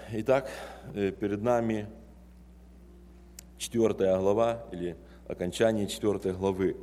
Итак, перед нами 4 глава или окончание 4 главы,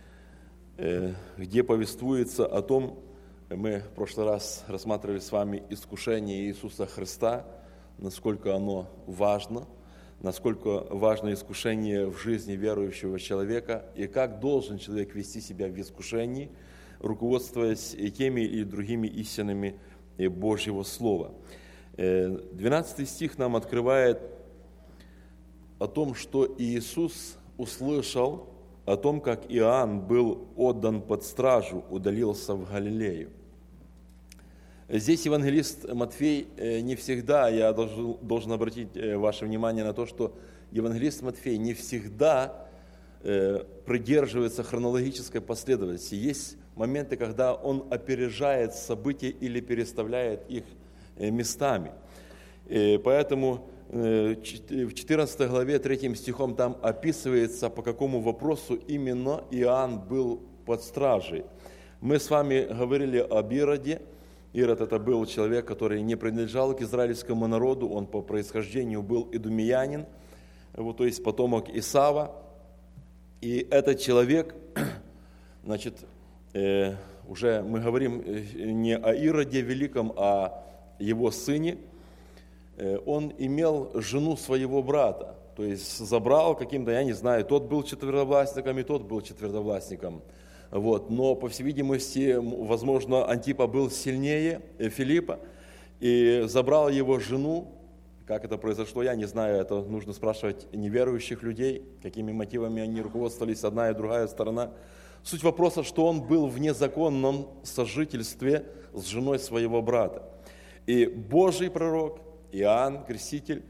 где повествуется о том, мы в прошлый раз рассматривали с вами искушение Иисуса Христа, насколько оно важно, насколько важно искушение в жизни верующего человека и как должен человек вести себя в искушении, руководствуясь теми или другими истинами Божьего Слова. 12 стих нам открывает о том, что Иисус услышал о том, как Иоанн был отдан под стражу, удалился в Галилею. Здесь евангелист Матфей не всегда, я должен обратить ваше внимание на то, что евангелист Матфей не всегда придерживается хронологической последовательности. Есть моменты, когда он опережает события или переставляет их местами. Поэтому в 14 главе 3 стихом там описывается, по какому вопросу именно Иоанн был под стражей. Мы с вами говорили об Ироде. Ирод – это был человек, который не принадлежал к израильскому народу, он по происхождению был идумеянин, то есть потомок Исава. И этот человек, значит, уже мы говорим не о Ироде великом, а его сыне, он имел жену своего брата, то есть забрал каким-то, я не знаю, тот был четверовластником, и тот был четверовластником. Но, по всей видимости, возможно, Антипа был сильнее Филиппа, и забрал его жену. Как это произошло, я не знаю, это нужно спрашивать неверующих людей, какими мотивами они руководствовались, одна и другая сторона. Суть вопроса, что он был в незаконном сожительстве с женой своего брата. И Божий пророк Иоанн, Креститель,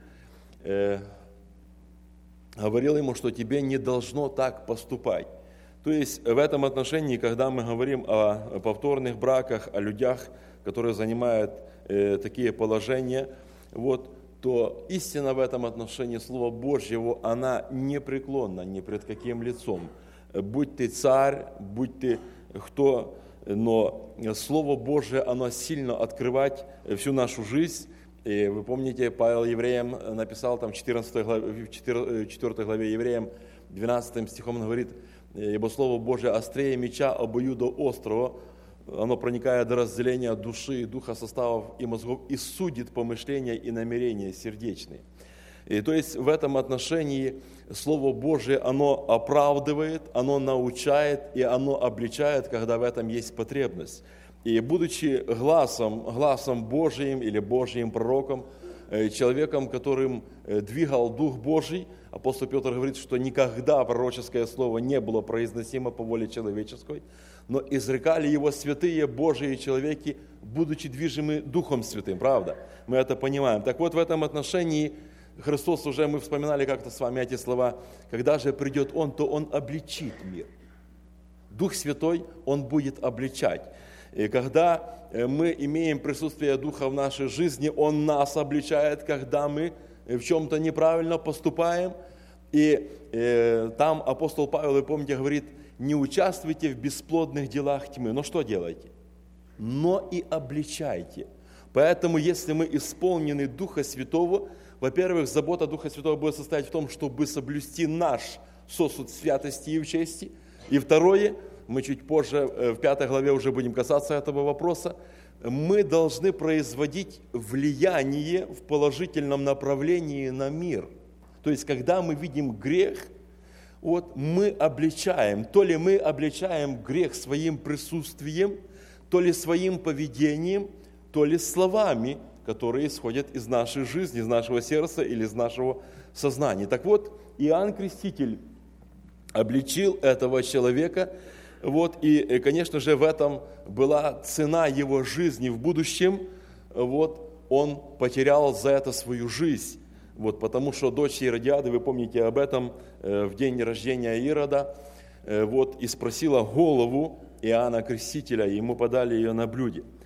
говорил ему, что тебе не должно так поступать. То есть в этом отношении, когда мы говорим о повторных браках, о людях, которые занимают такие положения, то истина в этом отношении Слова Божьего, она непреклонна ни пред каким лицом. Будь ты царь, будь ты кто, но Слово Божие, оно сильно открывать всю нашу жизнь. И вы помните, Павел Евреям написал там в 4 главе Евреям, 12 стихом он говорит: «Ибо Слово Божие острее меча обоюдоострого, оно проникает до разделения души и духа, составов и мозгов, и судит помышления и намерения сердечные». И то есть в этом отношении Слово Божие, оно оправдывает, оно научает и оно обличает, когда в этом есть потребность. И будучи гласом Божиим или Божьим пророком, человеком, которым двигал Дух Божий, апостол Петр говорит, что никогда пророческое слово не было произносимо по воле человеческой, но изрекали его святые Божьи человеки, будучи движимы Духом Святым, правда? Мы это понимаем. Так вот, в этом отношении Христос, уже мы вспоминали как-то с вами эти слова, когда же придет Он, то Он обличит мир. Дух Святой, Он будет обличать. И когда мы имеем присутствие Духа в нашей жизни, Он нас обличает, когда мы в чем-то неправильно поступаем. И там апостол Павел, вы помните, говорит: не участвуйте в бесплодных делах тьмы. Но что делайте? Но и обличайте. Поэтому, если мы исполнены Духа Святого, во-первых, забота Духа Святого будет состоять в том, чтобы соблюсти наш сосуд святости и в чести. И второе, мы чуть позже, в 5 главе уже будем касаться этого вопроса, мы должны производить влияние в положительном направлении на мир. То есть, когда мы видим грех, мы обличаем, то ли мы обличаем грех своим присутствием, то ли своим поведением, то ли словами, которые исходят из нашей жизни, из нашего сердца или из нашего сознания. Так вот, Иоанн Креститель обличил этого человека, и, конечно же, в этом была цена его жизни в будущем, он потерял за это свою жизнь, потому что дочь Иродиады, вы помните об этом, в день рождения Ирода, и спросила голову Иоанна Крестителя, и ему подали ее на блюде.